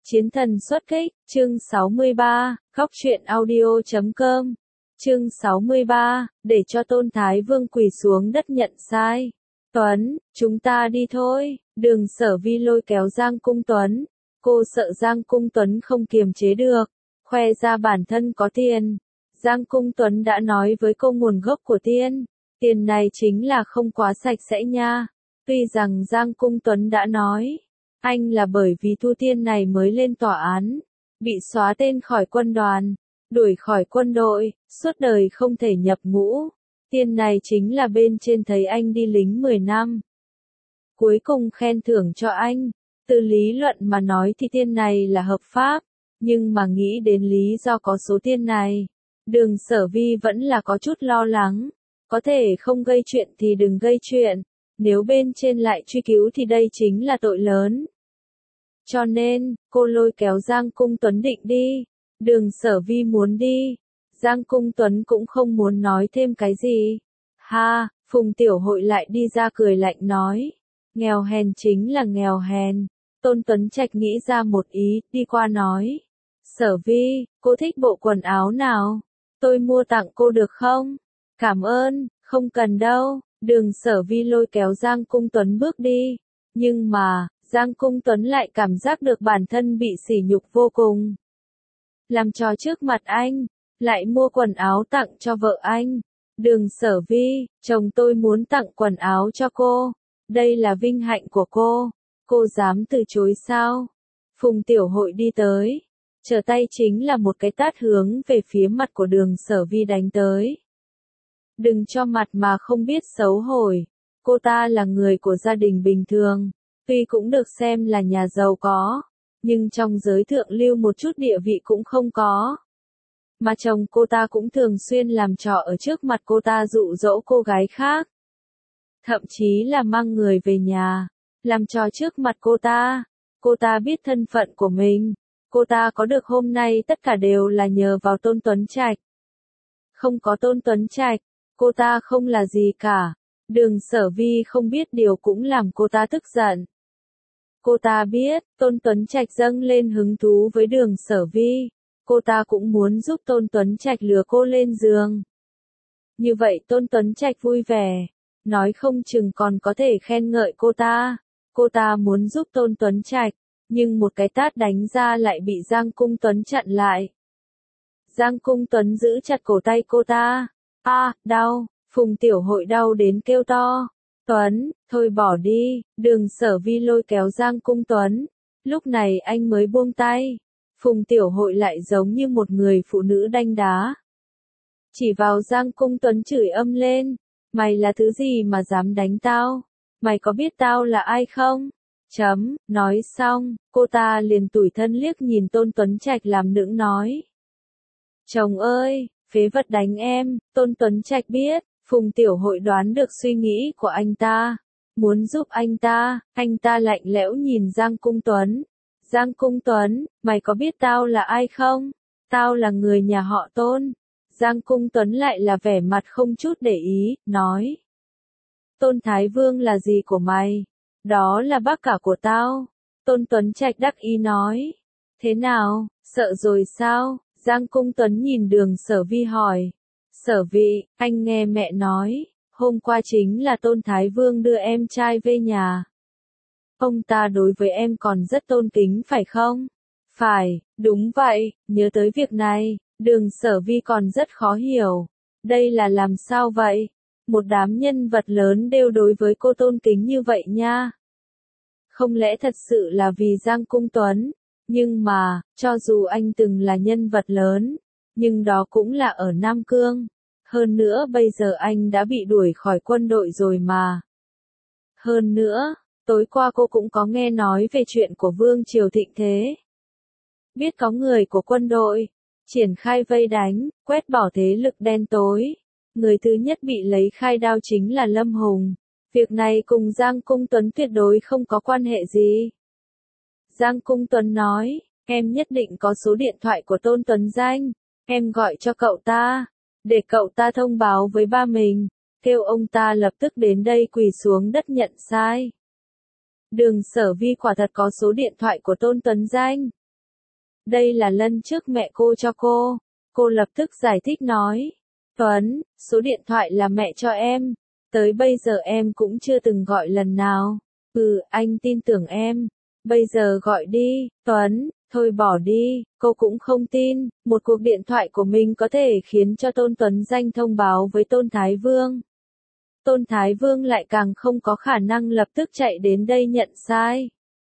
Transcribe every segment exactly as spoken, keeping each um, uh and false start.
Chiến thần xuất kích, chương sáu mươi ba, khóc chuyện audio chấm com. Chương sáu mươi ba, để cho Tôn Thái Vương quỳ xuống đất nhận sai. Tuấn, chúng ta đi thôi. Đường Sở Vi lôi kéo Giang Cung Tuấn. Cô sợ Giang Cung Tuấn không kiềm chế được, khoe ra bản thân có tiền. Giang Cung Tuấn đã nói với cô nguồn gốc của tiền. Tiền này chính là không quá sạch sẽ nha. Tuy rằng Giang Cung Tuấn đã nói, anh là bởi vì thu tiền này mới lên tòa án, bị xóa tên khỏi quân đoàn, đuổi khỏi quân đội, suốt đời không thể nhập ngũ. Tiền này chính là bên trên thấy anh đi lính mười năm. Cuối cùng khen thưởng cho anh. Từ lý luận mà nói thì tiền này là hợp pháp, nhưng mà nghĩ đến lý do có số tiền này, Đường Sở Vi vẫn là có chút lo lắng. Có thể không gây chuyện thì đừng gây chuyện, nếu bên trên lại truy cứu thì đây chính là tội lớn. Cho nên, cô lôi kéo Giang Cung Tuấn định đi. Đường Sở Vi muốn đi. Giang Cung Tuấn cũng không muốn nói thêm cái gì. Ha, Phùng Tiểu Hội lại đi ra cười lạnh nói. Nghèo hèn chính là nghèo hèn. Tôn Tuấn Trạch nghĩ ra một ý, đi qua nói. Sở Vi, cô thích bộ quần áo nào? Tôi mua tặng cô được không? Cảm ơn, không cần đâu. Đường Sở Vi lôi kéo Giang Cung Tuấn bước đi. Nhưng mà, Giang Cung Tuấn lại cảm giác được bản thân bị sỉ nhục vô cùng. Làm trò trước mặt anh, lại mua quần áo tặng cho vợ anh. Đường Sở Vi, chồng tôi muốn tặng quần áo cho cô. Đây là vinh hạnh của cô. Cô dám từ chối sao? Phùng Tiểu Hội đi tới. Trở tay chính là một cái tát hướng về phía mặt của Đường Sở Vi đánh tới. Đừng cho mặt mà không biết xấu hổ. Cô ta là người của gia đình bình thường. Tuy cũng được xem là nhà giàu có, nhưng trong giới thượng lưu một chút địa vị cũng không có. Mà chồng cô ta cũng thường xuyên làm trò ở trước mặt cô ta dụ dỗ cô gái khác. Thậm chí là mang người về nhà, làm trò trước mặt cô ta. Cô ta biết thân phận của mình. Cô ta có được hôm nay tất cả đều là nhờ vào Tôn Tuấn Trạch. Không có Tôn Tuấn Trạch, cô ta không là gì cả. Đường Sở Vi không biết điều cũng làm cô ta tức giận. Cô ta biết, Tôn Tuấn Trạch dâng lên hứng thú với Đường Sở Vi. Cô ta cũng muốn giúp Tôn Tuấn Trạch lừa cô lên giường. Như vậy Tôn Tuấn Trạch vui vẻ, nói không chừng còn có thể khen ngợi cô ta. Cô ta muốn giúp Tôn Tuấn Trạch, nhưng một cái tát đánh ra lại bị Giang Cung Tuấn chặn lại. Giang Cung Tuấn giữ chặt cổ tay cô ta. A, à, đau. Phùng Tiểu Hội đau đến kêu to. Tuấn, thôi bỏ đi. Đường Sở Vi lôi kéo Giang Cung Tuấn. Lúc này anh mới buông tay. Phùng Tiểu Hội lại giống như một người phụ nữ đanh đá. Chỉ vào Giang Cung Tuấn chửi âm lên. Mày là thứ gì mà dám đánh tao? Mày có biết tao là ai không? Chấm, nói xong, cô ta liền tủi thân liếc nhìn Tôn Tuấn Trạch làm nũng nói. Chồng ơi, phế vật đánh em. Tôn Tuấn Trạch biết, Phùng Tiểu Hội đoán được suy nghĩ của anh ta. Muốn giúp anh ta, anh ta lạnh lẽo nhìn Giang Cung Tuấn. Giang Cung Tuấn, mày có biết tao là ai không? Tao là người nhà họ Tôn. Giang Cung Tuấn lại là vẻ mặt không chút để ý, nói. Tôn Thái Vương là gì của mày? Đó là bác cả của tao. Tôn Tuấn Trạch đắc ý nói. Thế nào, sợ rồi sao? Giang Cung Tuấn nhìn Đường Sở Vi hỏi. Sở Vi, anh nghe mẹ nói, hôm qua chính là Tôn Thái Vương đưa em trai về nhà. Ông ta đối với em còn rất tôn kính phải không? Phải, đúng vậy, nhớ tới việc này, Đường Sở Vi còn rất khó hiểu. Đây là làm sao vậy? Một đám nhân vật lớn đều đối với cô tôn kính như vậy nha. Không lẽ thật sự là vì Giang Cung Tuấn? Nhưng mà, cho dù anh từng là nhân vật lớn, nhưng đó cũng là ở Nam Cương. Hơn nữa bây giờ anh đã bị đuổi khỏi quân đội rồi mà. Hơn nữa, tối qua cô cũng có nghe nói về chuyện của Vương Triều thịnh thế. Biết có người của quân đội triển khai vây đánh, quét bỏ thế lực đen tối. Người thứ nhất bị lấy khai đao chính là Lâm Hùng. Việc này cùng Giang Cung Tuấn tuyệt đối không có quan hệ gì. Giang Cung Tuấn nói, em nhất định có số điện thoại của Tôn Tuấn Danh. Em gọi cho cậu ta, để cậu ta thông báo với ba mình, kêu ông ta lập tức đến đây quỳ xuống đất nhận sai. Đường Sở Vi quả thật có số điện thoại của Tôn Tuấn Danh. Đây là lần trước mẹ cô cho cô. Cô lập tức giải thích nói. Tuấn, số điện thoại là mẹ cho em. Tới bây giờ em cũng chưa từng gọi lần nào. Ừ, anh tin tưởng em. Bây giờ gọi đi, Tuấn. Thôi bỏ đi, cô cũng không tin, một cuộc điện thoại của mình có thể khiến cho Tôn Tuấn Danh thông báo với Tôn Thái Vương. Tôn Thái Vương lại càng không có khả năng lập tức chạy đến đây nhận sai.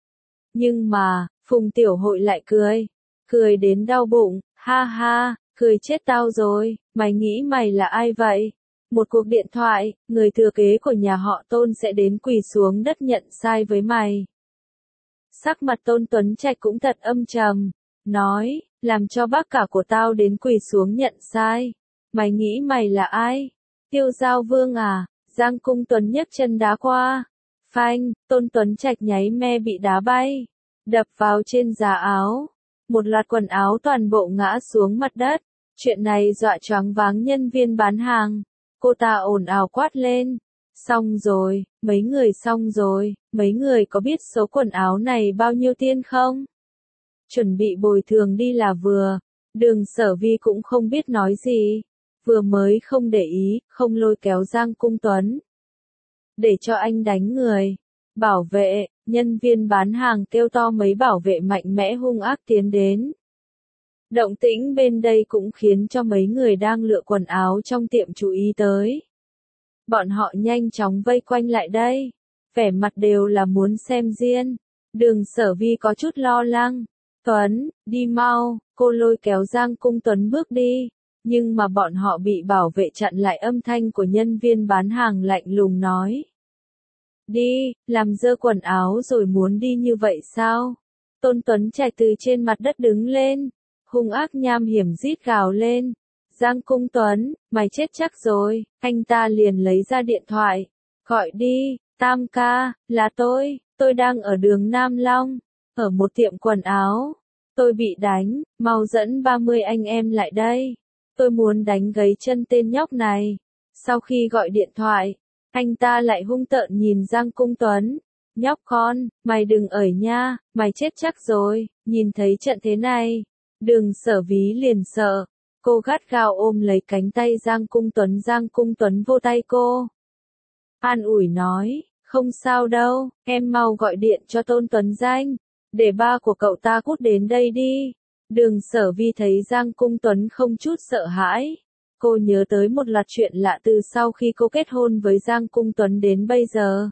Nhưng mà, Phùng Tiểu Hội lại cười. Cười đến đau bụng, ha ha, cười chết tao rồi, mày nghĩ mày là ai vậy? Một cuộc điện thoại, người thừa kế của nhà họ Tôn sẽ đến quỳ xuống đất nhận sai với mày. Sắc mặt Tôn Tuấn Trạch cũng thật âm trầm, nói, làm cho bác cả của tao đến quỳ xuống nhận sai. Mày nghĩ mày là ai? Tiêu Giao Vương à? Giang Cung Tuấn nhấc chân đá qua. Phanh, Tôn Tuấn Trạch nháy me bị đá bay, đập vào trên giá áo. Một loạt quần áo toàn bộ ngã xuống mặt đất. Chuyện này dọa choáng váng nhân viên bán hàng. Cô ta ồn ào quát lên. Xong rồi, mấy người xong rồi, mấy người có biết số quần áo này bao nhiêu tiền không? Chuẩn bị bồi thường đi là vừa. Đường Sở Vi cũng không biết nói gì. Vừa mới không để ý, không lôi kéo Giang Cung Tuấn. Để cho anh đánh người. Bảo vệ, nhân viên bán hàng kêu to, mấy bảo vệ mạnh mẽ hung ác tiến đến. Động tĩnh bên đây cũng khiến cho mấy người đang lựa quần áo trong tiệm chú ý tới. Bọn họ nhanh chóng vây quanh lại đây. Vẻ mặt đều là muốn xem diễn. Đường Sở Vi có chút lo lắng. Tuấn, đi mau, cô lôi kéo Giang Cung Tuấn bước đi. Nhưng mà bọn họ bị bảo vệ chặn lại, âm thanh của nhân viên bán hàng lạnh lùng nói. Đi, làm dơ quần áo rồi muốn đi như vậy sao? Tôn Tuấn Trạch từ trên mặt đất đứng lên. Hung ác nham hiểm rít gào lên. Giang Cung Tuấn, mày chết chắc rồi. Anh ta liền lấy ra điện thoại. Gọi đi, Tam ca, là tôi, tôi đang ở đường Nam Long, ở một tiệm quần áo. Tôi bị đánh, mau dẫn ba mươi anh em lại đây. Tôi muốn đánh gãy chân tên nhóc này. Sau khi gọi điện thoại, anh ta lại hung tợn nhìn Giang Cung Tuấn. Nhóc con, mày đừng ở nha, mày chết chắc rồi. Nhìn thấy trận thế này, Đường Sở Ví liền sợ. Cô gắt gao ôm lấy cánh tay Giang Cung Tuấn. Giang Cung Tuấn vô tay cô. An ủi nói, không sao đâu, em mau gọi điện cho Tôn Tuấn Danh, để ba của cậu ta cút đến đây đi. Đường Sở Vi thấy Giang Cung Tuấn không chút sợ hãi. Cô nhớ tới một loạt chuyện lạ từ sau khi cô kết hôn với Giang Cung Tuấn đến bây giờ.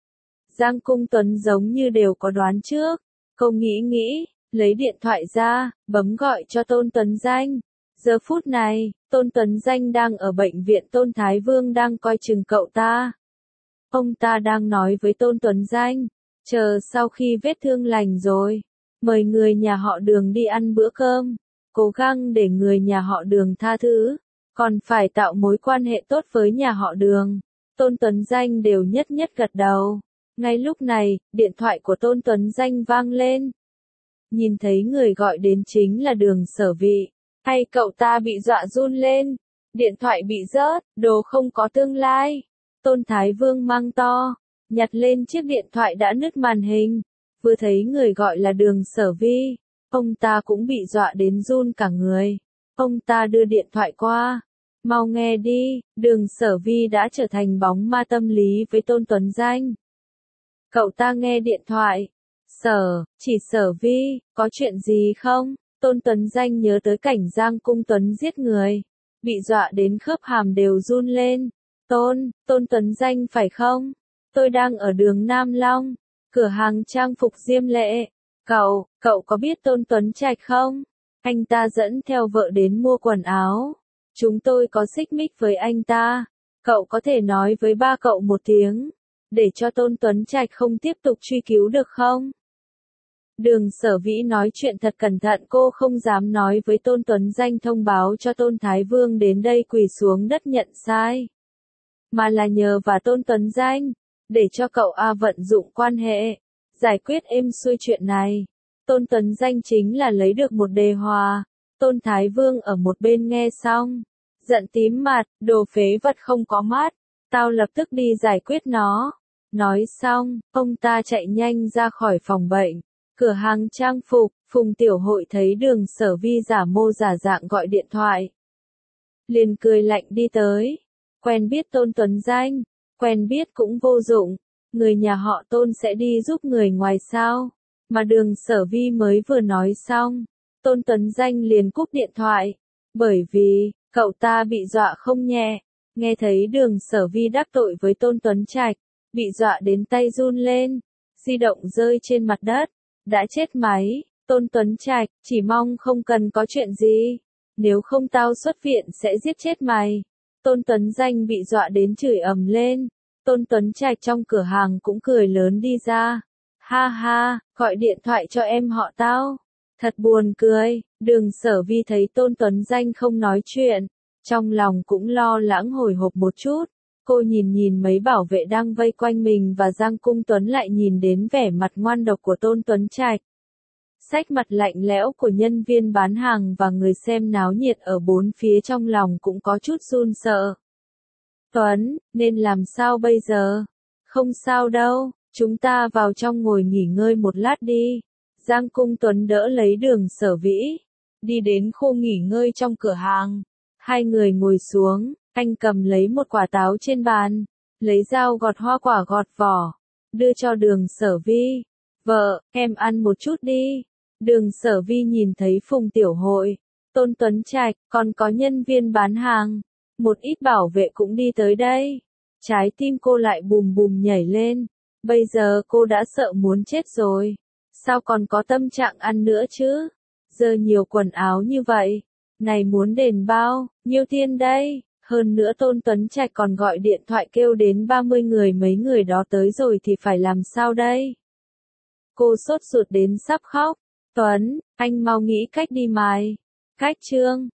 Giang Cung Tuấn giống như đều có đoán trước. Cô nghĩ nghĩ, lấy điện thoại ra, bấm gọi cho Tôn Tuấn Danh. Giờ phút này, Tôn Tuấn Danh đang ở bệnh viện, Tôn Thái Vương đang coi chừng cậu ta. Ông ta đang nói với Tôn Tuấn Danh, chờ sau khi vết thương lành rồi, mời người nhà họ Đường đi ăn bữa cơm, cố gắng để người nhà họ Đường tha thứ, còn phải tạo mối quan hệ tốt với nhà họ Đường. Tôn Tuấn Danh đều nhất nhất gật đầu. Ngay lúc này, điện thoại của Tôn Tuấn Danh vang lên. Nhìn thấy người gọi đến chính là Đường Sở Vị. Hay cậu ta bị dọa run lên. Điện thoại bị rớt, đồ không có tương lai. Tôn Thái Vương mang to, nhặt lên chiếc điện thoại đã nứt màn hình. Vừa thấy người gọi là Đường Sở Vi, ông ta cũng bị dọa đến run cả người. Ông ta đưa điện thoại qua. Mau nghe đi, Đường Sở Vi đã trở thành bóng ma tâm lý với Tôn Tuấn Danh. Cậu ta nghe điện thoại. Sở, chỉ Sở Vi, có chuyện gì không? Tôn Tuấn Danh nhớ tới cảnh Giang Cung Tuấn giết người. Bị dọa đến khớp hàm đều run lên. Tôn, Tôn Tuấn Danh phải không? Tôi đang ở đường Nam Long, cửa hàng trang phục Diêm Lệ. Cậu, cậu có biết Tôn Tuấn Trạch không? Anh ta dẫn theo vợ đến mua quần áo. Chúng tôi có xích mích với anh ta. Cậu có thể nói với ba cậu một tiếng, để cho Tôn Tuấn Trạch không tiếp tục truy cứu được không? Đường Sở Vĩ nói chuyện thật cẩn thận, cô không dám nói với Tôn Tuấn Danh thông báo cho Tôn Thái Vương đến đây quỳ xuống đất nhận sai. Mà là nhờ vào Tôn Tuấn Danh, để cho cậu A vận dụng quan hệ, giải quyết êm xuôi chuyện này. Tôn Tuấn Danh chính là lấy được một đề hòa. Tôn Thái Vương ở một bên nghe xong, giận tím mặt, đồ phế vật không có mắt, tao lập tức đi giải quyết nó. Nói xong, ông ta chạy nhanh ra khỏi phòng bệnh. Cửa hàng trang phục, Phùng Tiểu Hội thấy Đường Sở Vi giả mô giả dạng gọi điện thoại. Liền cười lạnh đi tới. Quen biết Tôn Tuấn Danh, quen biết cũng vô dụng. Người nhà họ Tôn sẽ đi giúp người ngoài sao? Mà Đường Sở Vi mới vừa nói xong, Tôn Tuấn Danh liền cúp điện thoại. Bởi vì, cậu ta bị dọa không nhẹ. Nghe thấy Đường Sở Vi đắc tội với Tôn Tuấn Trạch, bị dọa đến tay run lên. Di động rơi trên mặt đất. Đã chết máy, Tôn Tuấn Trạch, chỉ mong không cần có chuyện gì. Nếu không tao xuất viện sẽ giết chết mày. Tôn Tuấn Danh bị dọa đến chửi ầm lên. Tôn Tuấn Trạch trong cửa hàng cũng cười lớn đi ra. Ha ha, gọi điện thoại cho em họ tao. Thật buồn cười. Đường Sở Vi thấy Tôn Tuấn Danh không nói chuyện, trong lòng cũng lo lắng hồi hộp một chút. Cô nhìn nhìn mấy bảo vệ đang vây quanh mình và Giang Cung Tuấn lại nhìn đến vẻ mặt ngoan độc của Tôn Tuấn Trạch. Sắc mặt lạnh lẽo của nhân viên bán hàng và người xem náo nhiệt ở bốn phía trong lòng cũng có chút run sợ. Tuấn, nên làm sao bây giờ? Không sao đâu, chúng ta vào trong ngồi nghỉ ngơi một lát đi. Giang Cung Tuấn đỡ lấy Đường Sở Vĩ, đi đến khu nghỉ ngơi trong cửa hàng. Hai người ngồi xuống, anh cầm lấy một quả táo trên bàn, lấy dao gọt hoa quả gọt vỏ, đưa cho Đường Sở Vi. Vợ, em ăn một chút đi. Đường Sở Vi nhìn thấy Phùng Tiểu Hội, Tôn Tuấn Trạch, còn có nhân viên bán hàng, một ít bảo vệ cũng đi tới đây. Trái tim cô lại bùm bùm nhảy lên, bây giờ cô đã sợ muốn chết rồi. Sao còn có tâm trạng ăn nữa chứ? Giờ nhiều quần áo như vậy, này muốn đền bao, nhiêu tiền đây? Hơn nữa Tôn Tuấn Trạch còn gọi điện thoại kêu đến ba mươi người, mấy người đó tới rồi thì phải làm sao đây? Cô sốt ruột đến sắp khóc. Tuấn, anh mau nghĩ cách đi mày. Cách Trương,